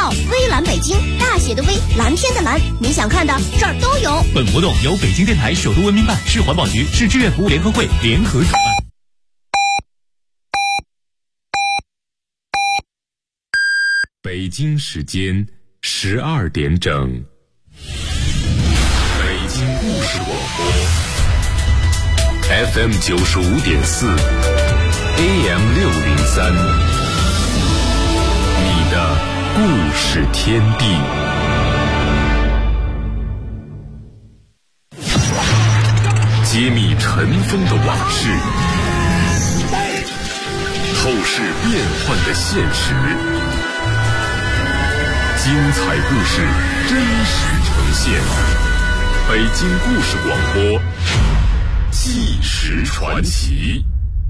号微蓝北京，大写的微，蓝天的蓝，你想看的这儿都有。 本活动由北京电台首都文明办、市环保局、市志愿服务联合会联合主办。 北京时间12点整，北京故事广播 FM 95.4 AM 603，你的故事天地。揭秘尘封的往事，透视变幻的现实，精彩故事真实呈现。北京故事广播，纪实传奇。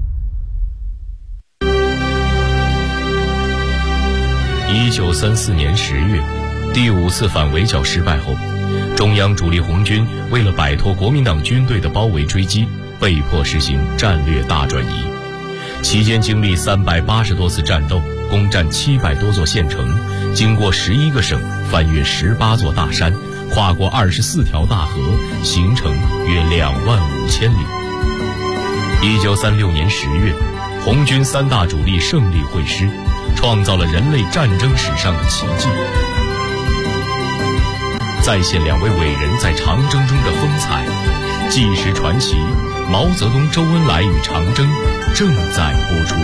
1934年10月，第5次反围剿失败后，中央主力红军为了摆脱国民党军队的包围追击，被迫实行战略大转移。期间经历380多次战斗，攻占700多座县城，经过11个省，翻越18座大山，跨过24条大河，行程约25000里。1936年10月，红军3大主力胜利会师，创造了人类战争史上的奇迹。再现2位伟人在长征中的风采，纪实传奇毛泽东、周恩来与长征正在播出。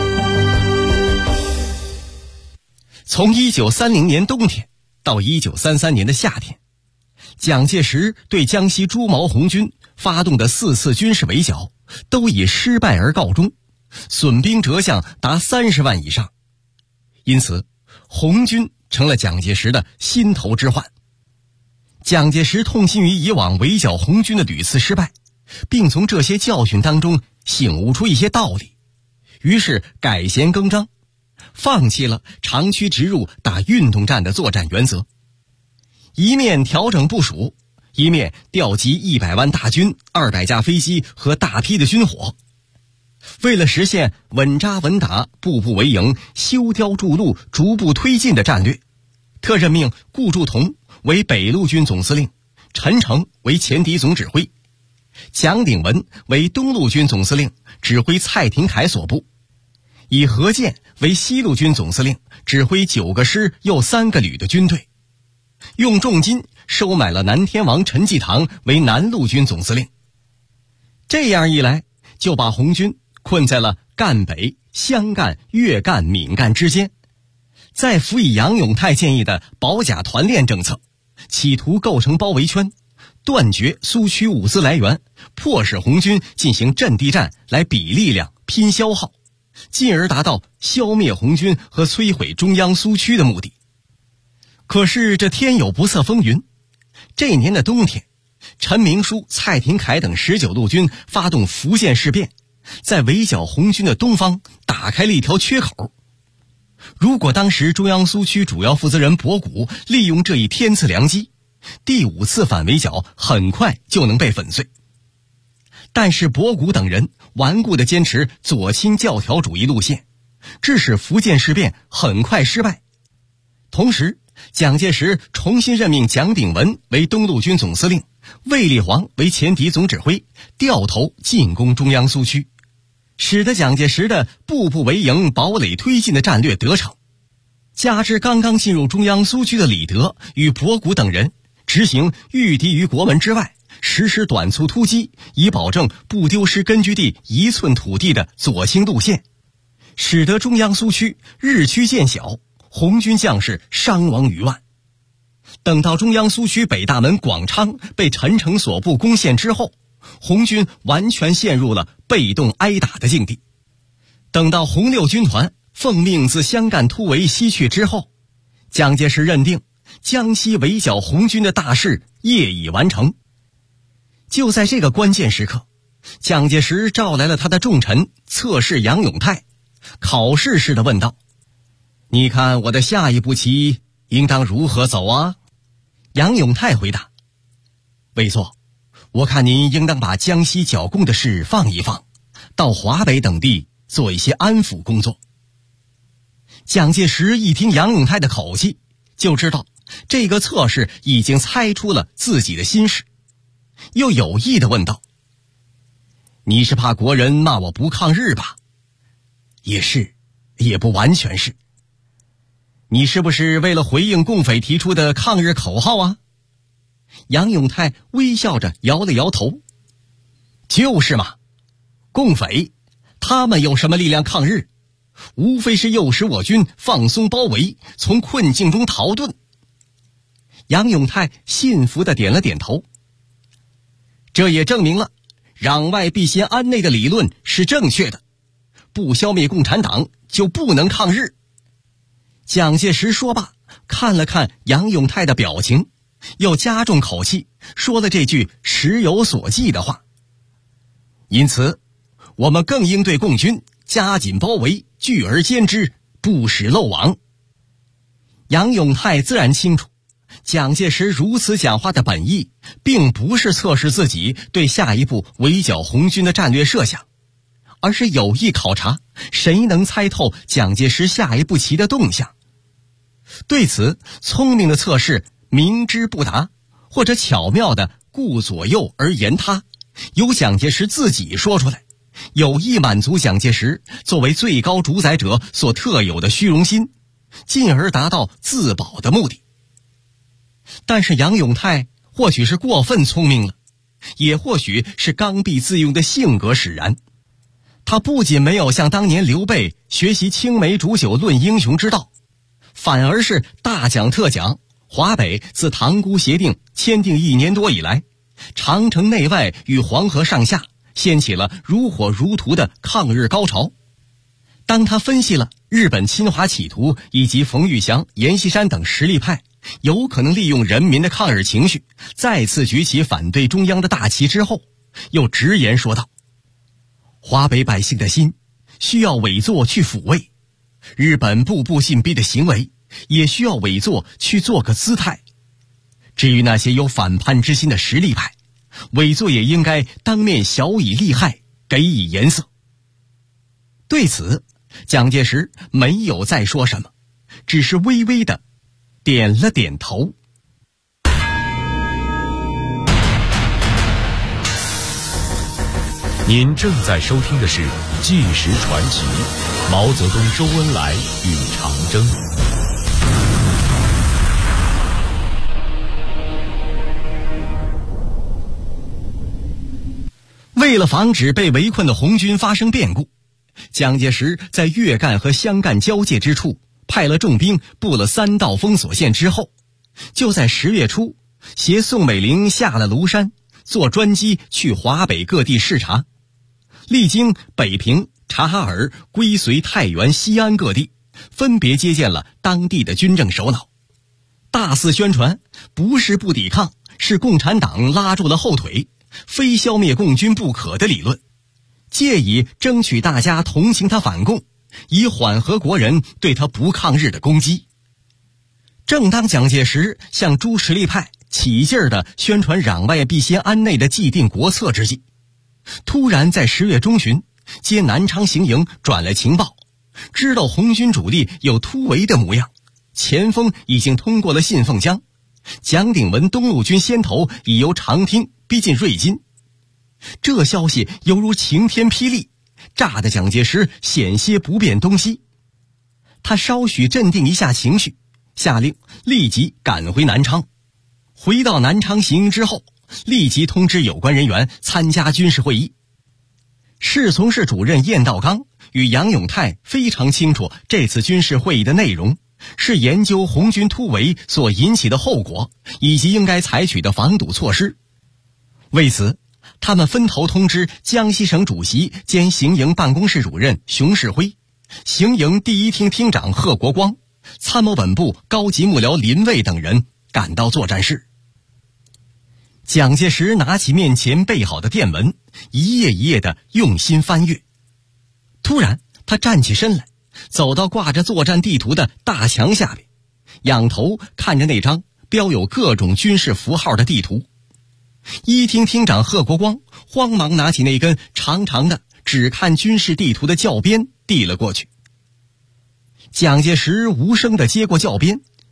从1930年冬天到1933年的夏天，蒋介石对江西朱毛红军发动的4次军事围剿都以失败而告终，损兵折将达30万以上。因此，红军成了蒋介石的心头之患。蒋介石痛心于以往围剿红军的屡次失败，并从这些教训当中醒悟出一些道理，于是改弦更张，放弃了长驱直入打运动战的作战原则，一面调整部署，一面调集100万大军、200架飞机和大批的军火。为了实现稳扎稳打、步步为营、修碉筑路、逐步推进的战略，特任命顾祝同为北路军总司令，陈诚为前敌总指挥，蒋鼎文为东路军总司令，指挥蔡廷锴所部，以何健为西路军总司令，指挥9个师又3个旅的军队，用重金收买了南天王陈济棠为南路军总司令。这样一来，就把红军困在了赣北、湘赣、粤赣、闽赣之间，再辅以杨永泰建议的保甲团练政策，企图构成包围圈，断绝苏区物资来源，迫使红军进行阵地战来比力量、拼消耗，进而达到消灭红军和摧毁中央苏区的目的。可是这天有不测风云，这年的冬天，陈明书、蔡廷锴等19路军发动福建事变，在围剿红军的东方打开了一条缺口。如果当时中央苏区主要负责人博古利用这一天赐良机，第5次反围剿很快就能被粉碎。但是博古等人顽固地坚持左倾教条主义路线，致使福建事变很快失败。同时，蒋介石重新任命蒋鼎文为东路军总司令，卫立煌为前敌总指挥，掉头进攻中央苏区，使得蒋介石的步步为营、堡垒推进的战略得逞。加之刚刚进入中央苏区的李德与博古等人执行御敌于国门之外，实施短促突击，以保证不丢失根据地1寸土地的左倾路线，使得中央苏区日趋渐小，红军将士伤亡逾万。等到中央苏区北大门广昌被陈诚所部攻陷之后，红军完全陷入了被动挨打的境地。等到红六军团奉命自湘赣突围西去之后，蒋介石认定江西围剿红军的大事业已完成。就在这个关键时刻，蒋介石召来了他的重臣侧室杨永泰，考试似的问道：你看我的下一步棋应当如何走啊？杨永泰回答：魏座，我看您应当把江西剿共的事放一放，到华北等地做一些安抚工作。蒋介石一听杨永泰的口气， 就知道这个侧室已经猜出了自己的心事，又有意地问道：“你是怕国人骂我不抗日吧？”“也是，也不完全是。”“你是不是为了回应共匪提出的抗日口号啊？”杨永泰微笑着摇了摇头：“就是嘛，共匪他们有什么力量抗日？无非是诱使我军放松包围，从困境中逃遁。”杨永泰信服地点了点头。这也证明了攘外必先安内的理论是正确的，不消灭共产党就不能抗日。蒋介石说罢，看了看杨永泰的表情，又加重口气说了这句时有所记的话：“因此我们更应对共军加紧包围，聚而歼之，不使漏网。”杨永泰自然清楚，蒋介石如此讲话的本意，并不是测试自己对下一步围剿红军的战略设想，而是有意考察谁能猜透蒋介石下一步棋的动向。对此，聪明的测试明知不答，或者巧妙地顾左右而言他，由蒋介石自己说出来，有意满足蒋介石作为最高主宰者所特有的虚荣心，进而达到自保的目的。但是杨永泰或许是过分聪明了，也或许是刚愎自用的性格使然。他不仅没有像当年刘备学习青梅煮酒论英雄之道，反而是大讲特讲华北自塘沽协定签订1年多以来，长城内外与黄河上下掀起了如火如荼的抗日高潮。当他分析了日本侵华企图以及冯玉祥、阎锡山等实力派有可能利用人民的抗日情绪再次举起反对中央的大旗之后，又直言说道：“华北百姓的心需要委作去抚慰，日本步步进逼的行为也需要委作去做个姿态。至于那些有反叛之心的实力派，委作也应该当面晓以利害，给以颜色。”对此，蒋介石没有再说什么，只是微微的点了点头。 您正在收听的是《纪实传奇》，毛泽东、周恩来与长征。 为了防止被围困的红军发生变故，蒋介石在粤赣和湘赣交界之处派了重兵布了3道封锁线之后，就在10月初携宋美龄下了庐山，坐专机去华北各地视察，历经北平、察哈尔、归绥、太原、西安各地，分别接见了当地的军政首脑，大肆宣传不是不抵抗，是共产党拉住了后腿，非消灭共军不可的理论，借以争取大家同情他反共，以缓和国人对他不抗日的攻击。正当蒋介石向诸实力派起劲儿地宣传攘外必先安内的既定国策之际，突然在10月中旬接南昌行营转来情报，知道红军主力有突围的模样，前锋已经通过了信凤江，蒋鼎文东路军先头已由长汀逼近瑞金。这消息犹如晴天霹雳，炸得蒋介石险些不辨东西。他稍许镇定一下情绪，下令立即赶回南昌。回到南昌行营之后，立即通知有关人员参加军事会议。侍从室主任晏道刚与杨永泰非常清楚这次军事会议的内容，是研究红军突围所引起的后果以及应该采取的防堵措施。为此，他们分头通知江西省主席兼行营办公室主任熊式辉、行营第1厅厅长贺国光、参谋本部高级幕僚林蔚等人赶到作战室。蒋介石拿起面前备好的电文，一页一页地用心翻阅。突然，他站起身来，走到挂着作战地图的大墙下边，仰头看着那张标有各种军事符号的地图。1厅厅长贺国光慌忙拿起那根长长的只看军事地图的教鞭递了过去。蒋介石无声地接过教鞭，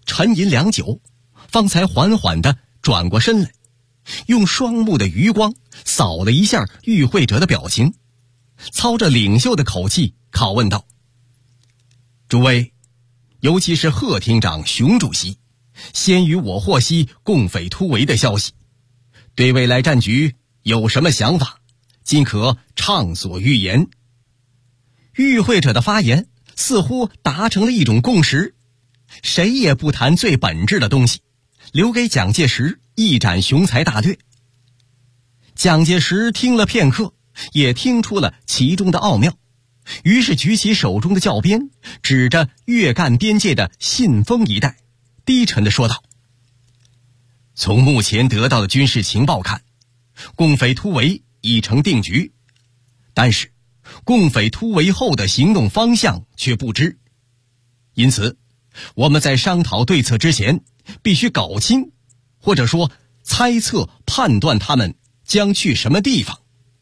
沉吟良久，方才缓缓地转过身来，用双目的余光扫了一下与会者的表情，操着领袖的口气拷问道：诸位，尤其是贺厅长、熊主席，先于我获悉共匪突围的消息，对未来战局有什么想法，尽可畅所欲言。与会者的发言似乎达成了一种共识，谁也不谈最本质的东西，留给蒋介石一展雄才大略。蒋介石听了片刻，也听出了其中的奥妙，于是举起手中的教鞭，指着粤赣边界的信丰一带，低沉地说道：从目前得到的军事情报看，共匪突围已成定局，但是共匪突围后的行动方向却不知，因此我们在商讨对策之前，必须搞清，或者说猜测判断他们将去什么地方。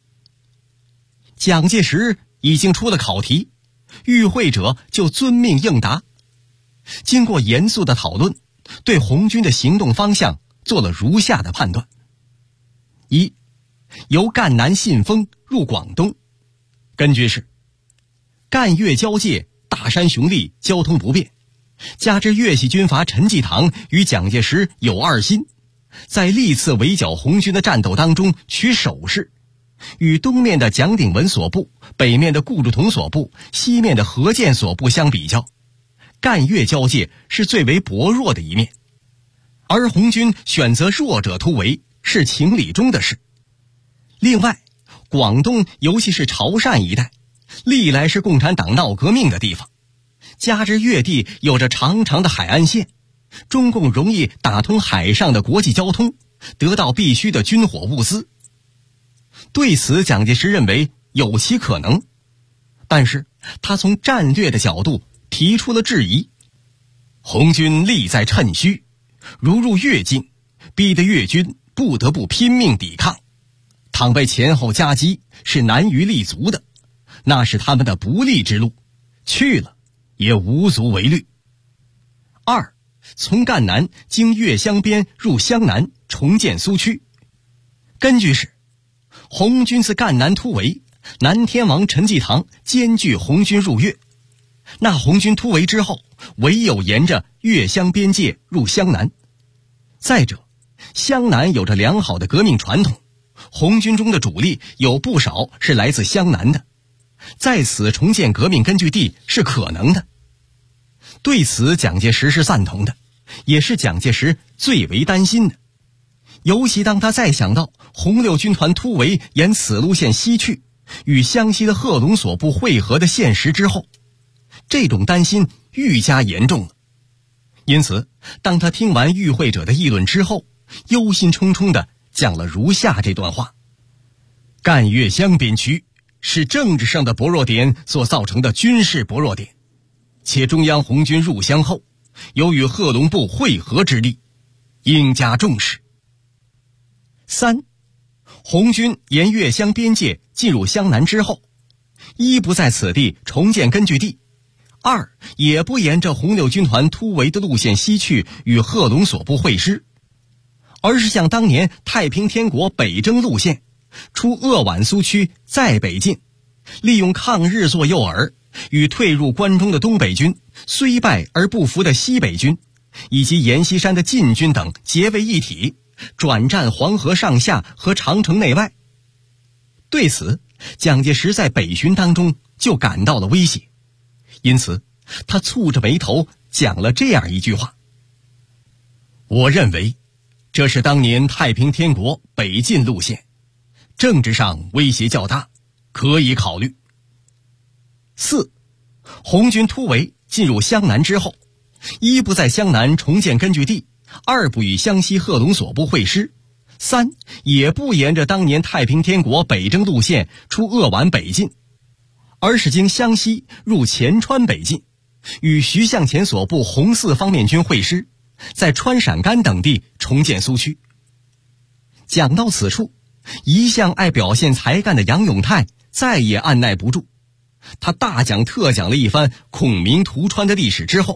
蒋介石已经出了考题，与会者就遵命应答。经过严肃的讨论，对红军的行动方向做了如下的判断：一，由赣南信丰入广东，根据是赣粤交界，大山雄立，交通不便，加之粤系军阀陈济棠与蒋介石有二心，在历次围剿红军的战斗当中取守势，与东面的蒋鼎文所部、北面的顾祝同所部、西面的何键所部相比较，赣粤交界是最为薄弱的一面，而红军选择弱者突围是情理中的事。另外，广东尤其是潮汕一带，历来是共产党闹革命的地方，加之粤地有着长长的海岸线，中共容易打通海上的国际交通，得到必须的军火物资。对此，蒋介石认为有其可能，但是他从战略的角度提出了质疑。红军力在趁虚，如入粤境，逼得粤军不得不拼命抵抗，倘被前后夹击，是难于立足的，那是他们的不利之路，去了也无足为虑。二，从赣南经粤湘边入湘南，重建苏区。根据是红军自赣南突围，南天王陈济棠兼具红军入粤，那红军突围之后，唯有沿着粤湘边界入湘南。再者，湘南有着良好的革命传统，红军中的主力有不少是来自湘南的，在此重建革命根据地是可能的。对此，蒋介石是赞同的，也是蒋介石最为担心的。尤其当他再想到红六军团突围沿此路线西去，与湘西的贺龙所部会合的现实之后，这种担心愈加严重了。因此，当他听完与会者的议论之后，忧心忡忡地讲了如下这段话：赣粤湘边区是政治上的薄弱点所造成的军事薄弱点，且中央红军入湘后，有与贺龙部会合之力，应加重视。三，红军沿粤湘边界进入湘南之后，一不在此地重建根据地，二也不沿着红六军团突围的路线西去与贺龙所部会师，而是像当年太平天国北征路线，出鄂皖苏区再北进，利用抗日做诱饵，与退入关中的东北军、虽败而不服的西北军以及阎锡山的晋军等结为一体，转战黄河上下和长城内外。对此，蒋介石在北巡当中就感到了威胁，因此他蹙着眉头讲了这样一句话：我认为这是当年太平天国北进路线，政治上威胁较大，可以考虑。四，红军突围进入湘南之后，一不在湘南重建根据地，二不与湘西贺龙所部会师，三也不沿着当年太平天国北征路线出鄂皖北进，而是经湘西入黔川北进，与徐向前所部红四方面军会师，在川陕甘等地重建苏区。讲到此处，一向爱表现才干的杨永泰再也按耐不住，他大讲特讲了一番孔明屠川的历史之后，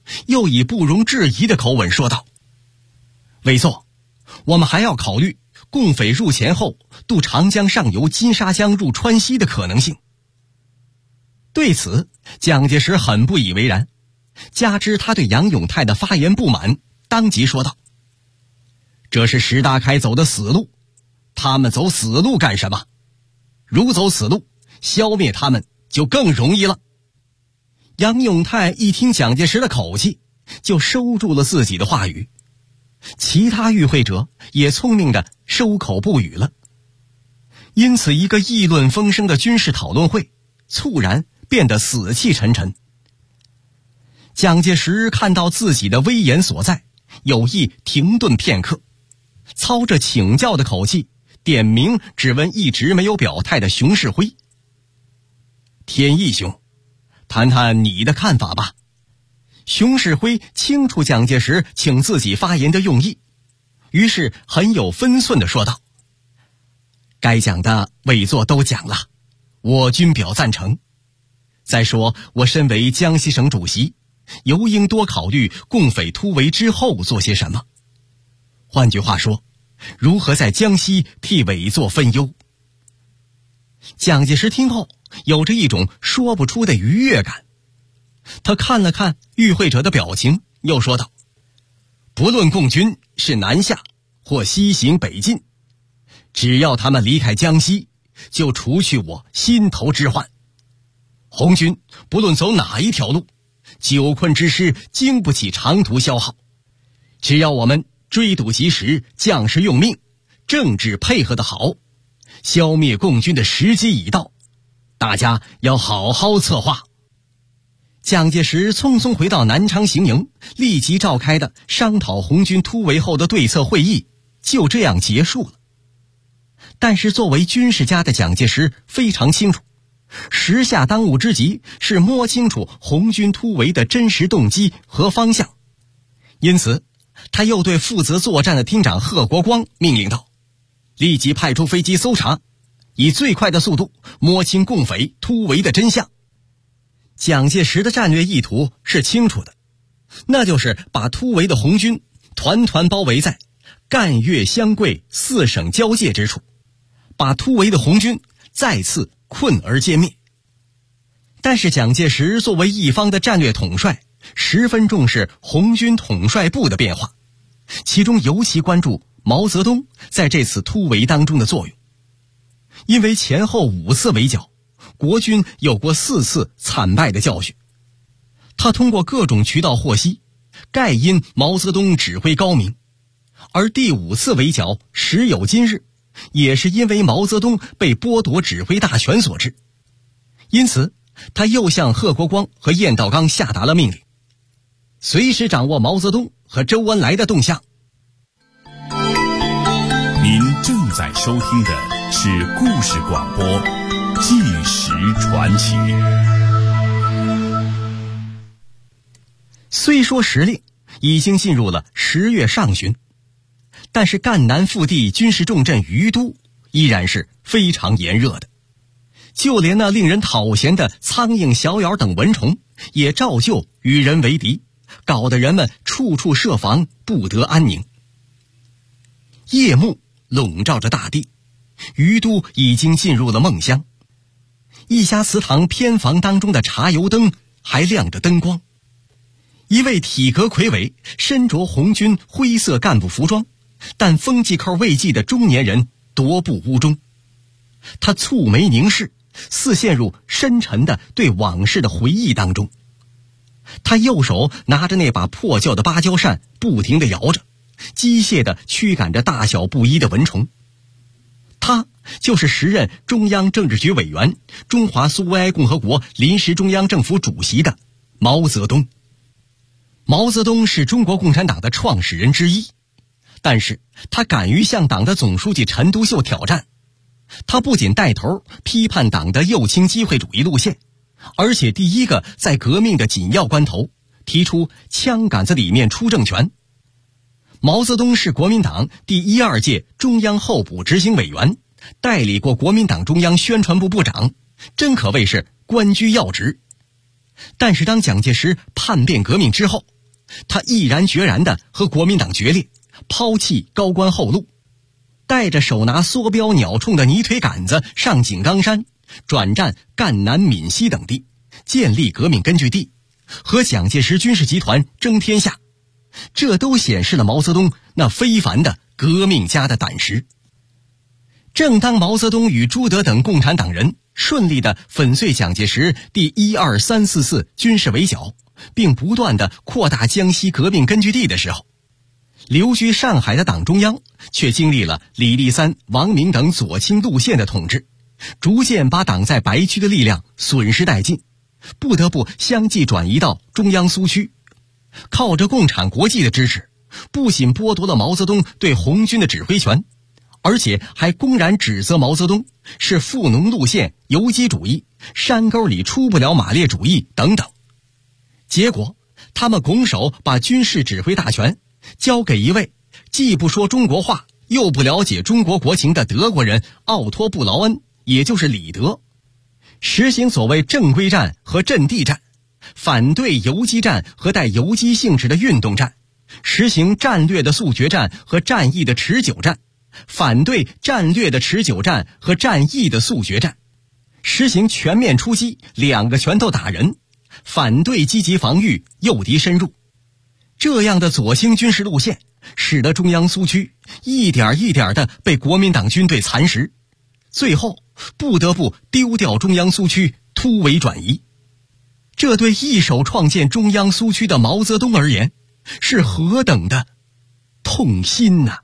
又以不容置疑的口吻说道：“委座，我们还要考虑共匪入黔后渡长江上游金沙江入川西的可能性。”对此，蒋介石很不以为然，加之他对杨永泰的发言不满，当即说道：“这是石达开走的死路，他们走死路干什么？如走死路，消灭他们就更容易了。”杨永泰一听蒋介石的口气，就收住了自己的话语，其他与会者也聪明地收口不语了。因此，一个议论纷声的军事讨论会猝然变得死气沉沉。蒋介石看到自己的威严所在，有意停顿片刻，操着请教的口气点名质问一直没有表态的熊式辉：“天翼兄，谈谈你的看法吧。”熊式辉清楚蒋介石请自己发言的用意，于是很有分寸地说道：“该讲的委座都讲了，我均表赞成。再说，我身为江西省主席，尤应多考虑共匪突围之后做些什么。换句话说，如何在江西替委座分忧。”蒋介石听后有着一种说不出的愉悦感，他看了看与会者的表情，又说道：“不论共军是南下或西行北进，只要他们离开江西，就除去我心头之患。红军不论走哪一条路，久困之师经不起长途消耗，只要我们追堵及时，将士用命，政治配合得好，消灭共军的时机已到，大家要好好策划。”蒋介石匆匆回到南昌行营，立即召开的商讨红军突围后的对策会议就这样结束了。但是作为军事家的蒋介石非常清楚，时下当务之急是摸清楚红军突围的真实动机和方向，因此他又对负责作战的厅长贺国光命令道：“立即派出飞机搜查，以最快的速度摸清共匪突围的真相。”蒋介石的战略意图是清楚的，那就是把突围的红军团团包围在赣粤湘桂4省交界之处，把突围的红军再次困而歼灭。但是蒋介石作为一方的战略统帅，十分重视红军统帅部的变化，其中尤其关注毛泽东在这次突围当中的作用。因为前后5次围剿，国军有过4次惨败的教训，他通过各种渠道获悉，盖因毛泽东指挥高明，而第5次围剿时有今日，也是因为毛泽东被剥夺指挥大权所致。因此他又向贺国光和晏道刚下达了命令，随时掌握毛泽东和周恩来的动向。 您正在收听的是故事广播《纪实传奇》。 虽说时令已经进入了10月上旬，但是赣南腹地军事重镇于都依然是非常炎热的，就连那令人讨嫌的苍蝇、小鸟等蚊虫也照旧与人为敌，搞得人们处处设防，不得安宁。夜幕笼罩着大地，于都已经进入了梦乡。一家祠堂偏房当中的茶油灯还亮着灯光，一位体格魁伟、身着红军灰色干部服装，但风纪扣未系的中年人踱步屋中。他蹙眉凝视，似陷入深沉的对往事的回忆当中。他右手拿着那把破旧的芭蕉扇，不停地摇着，机械地驱赶着大小不一的蚊虫。他就是时任中央政治局委员、中华苏维埃共和国临时中央政府主席的毛泽东。毛泽东是中国共产党的创始人之一，但是他敢于向党的总书记陈独秀挑战。他不仅带头批判党的右倾机会主义路线，而且第一个在革命的紧要关头提出枪杆子里面出政权。毛泽东是国民党第1、2届中央候补执行委员，代理过国民党中央宣传部部长，真可谓是官居要职。但是当蒋介石叛变革命之后， 他毅然决然地和国民党决裂，抛弃高官厚禄，带着手拿梭镖鸟铳的泥腿杆子上井冈山，转战赣南闽西等地，建立革命根据地，和蒋介石军事集团争天下。这都显示了毛泽东那非凡的革命家的胆识。正当毛泽东与朱德等共产党人顺利地粉碎蒋介石第12344军事围剿，并不断地扩大江西革命根据地的时候，留居上海的党中央却经历了李立三、王明等左倾路线的统治，逐渐把党在白区的力量损失殆尽，不得不相继转移到中央苏区。靠着共产国际的支持，不仅剥夺了毛泽东对红军的指挥权，而且还公然指责毛泽东是富农路线、游击主义、山沟里出不了马列主义等等。结果他们拱手把军事指挥大权交给一位既不说中国话又不了解中国国情的德国人奥托·布劳恩，也就是李德，实行所谓正规战和阵地战，反对游击战和带游击性质的运动战，实行战略的速决战和战役的持久战，反对战略的持久战和战役的速决战，实行全面出击，两个拳头打人，反对积极防御，诱敌深入。这样的左倾军事路线使得中央苏区一点一点地被国民党军队蚕食，最后不得不丢掉中央苏区，突围转移。这对一手创建中央苏区的毛泽东而言，是何等的痛心呐！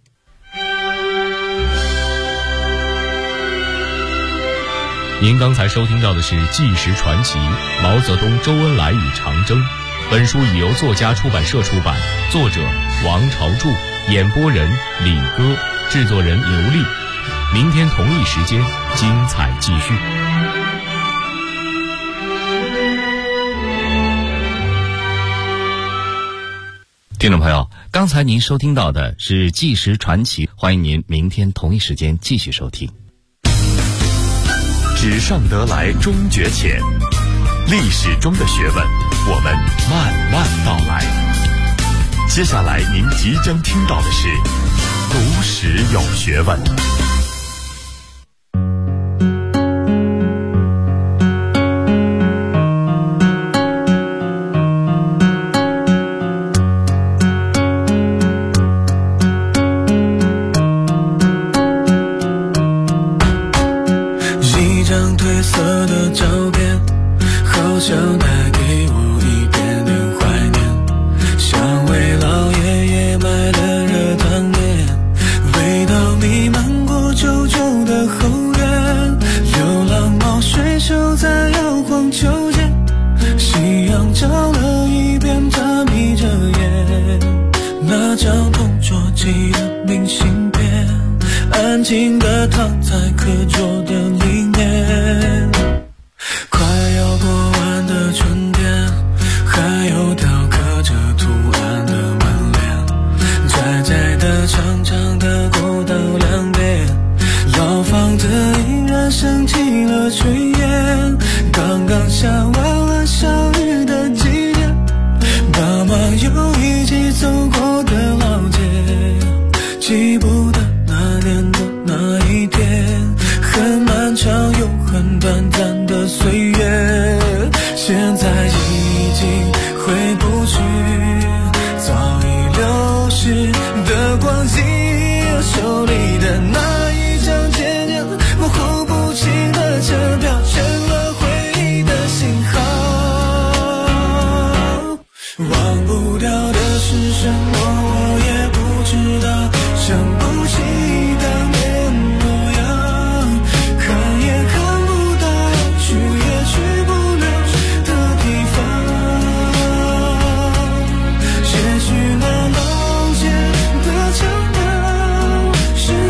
您刚才收听到的是《纪实传奇：毛泽东、周恩来与长征》。本书已由作家出版社出版，作者王朝柱，演播人李歌，制作人刘丽。明天同一时间，精彩继续。 听众朋友，刚才您收听到的是《纪实传奇》，欢迎您明天同一时间继续收听。 纸上得来终觉浅，历史中的学问，我们慢慢道来。接下来您即将听到的是读史有学问。 是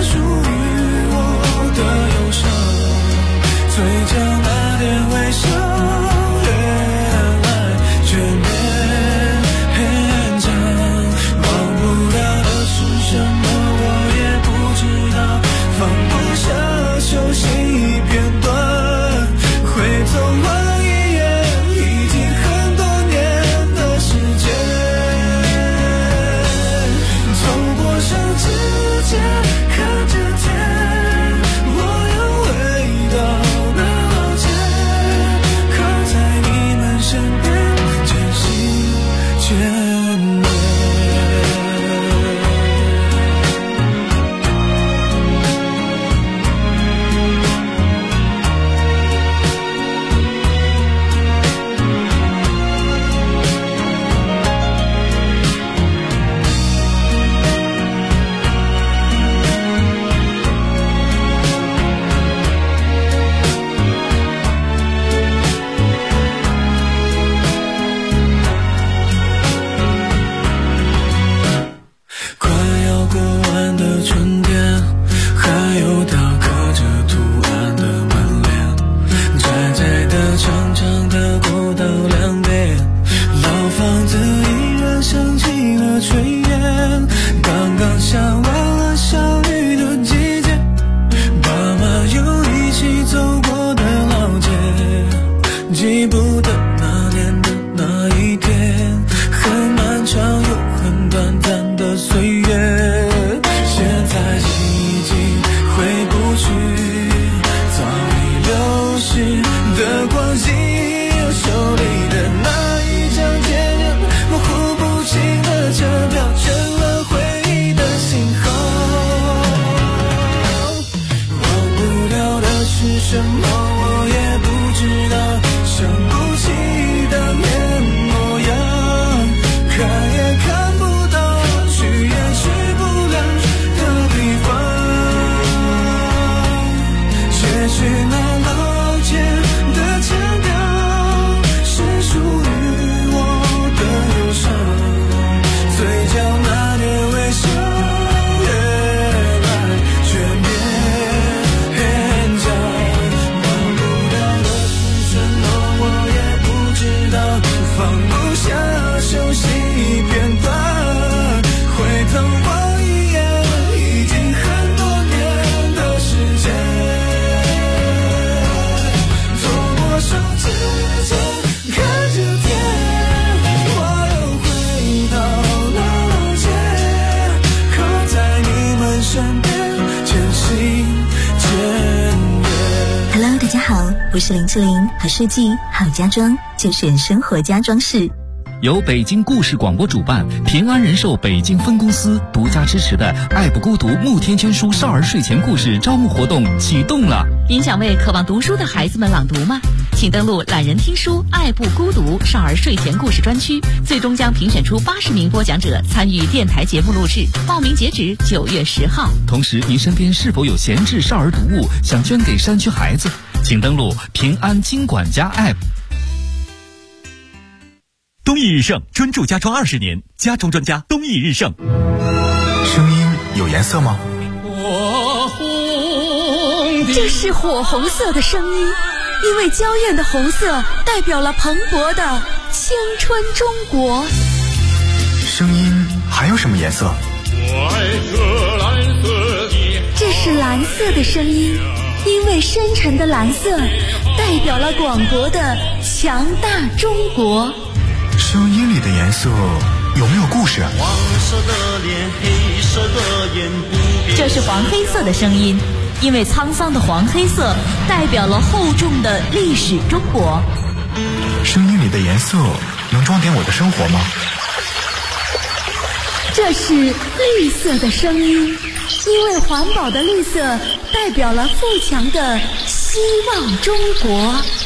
不是070好设计好家装，就选生活家装饰。 由北京故事广播主办，平安人寿北京分公司独家支持的爱不孤独慕天娟书少儿睡前故事招募活动启动了。 您想为渴望读书的孩子们朗读吗？请登录懒人听书爱不孤独少儿睡前故事专区，最终将评选出80名播讲者参与电台节目录制，报名截止9月10号。 同时，您身边是否有闲置少儿读物想捐给山区孩子？请登录平安金管家 App。 东益日盛专注家装20年，家装专家东益日盛。 声音有颜色吗？ 这是火红色的声音，因为娇艳的红色代表了蓬勃的青春中国。 声音还有什么颜色？ 这是蓝色的声音，因为深沉的蓝色代表了广博的强大中国。 声音里的颜色有没有故事？ 黄色的脸，黑色的眼，不变。 这是黄黑色的声音，因为沧桑的黄黑色代表了厚重的历史中国。 声音里的颜色能装点我的生活吗？ 这是绿色的声音，因为环保的绿色代表了富强的希望中国。